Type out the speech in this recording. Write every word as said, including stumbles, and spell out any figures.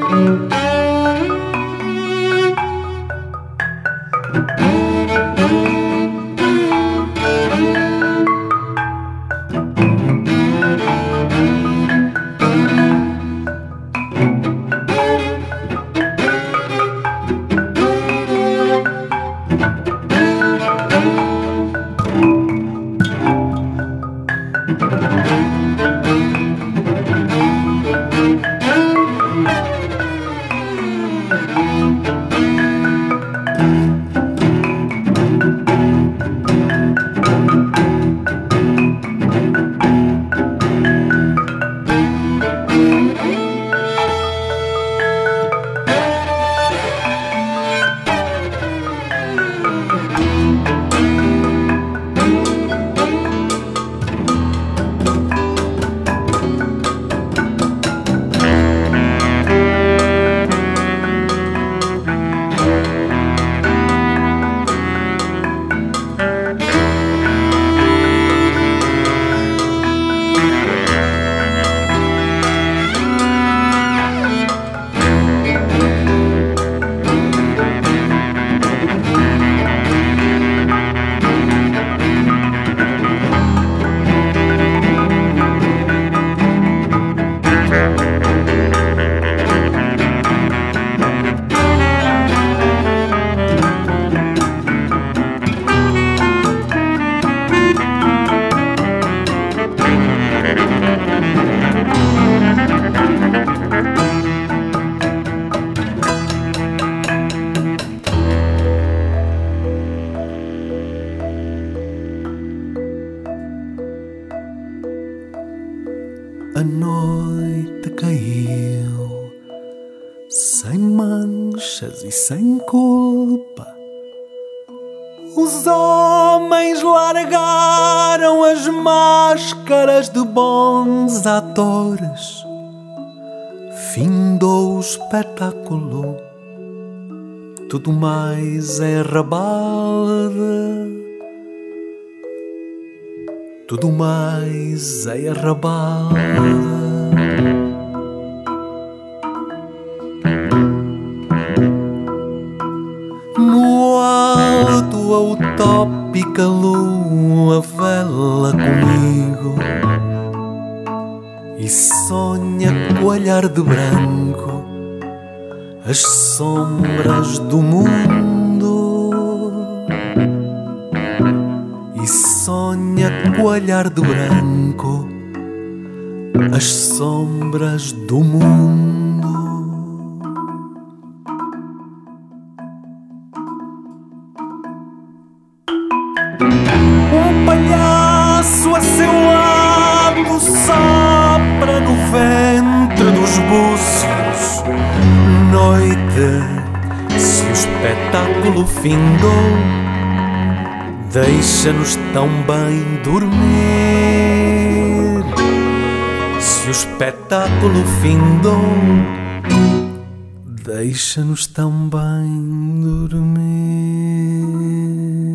A noite caiu sem manchas e sem culpa. Os homens largaram as máscaras de bons atores. Findou o espetáculo, tudo mais é rabalde. Tudo mais é arrabalde. No alto a utópica lua vela comigo e sonha com o olhar de branco as sombras do mundo. E sonha com o olhar de branco as sombras do mundo. Um palhaço a seu lado sopra no ventre dos búzios. Noite, se o espetáculo findou, deixa-nos tão bem dormir. Se o espetáculo findou, deixa-nos tão bem dormir.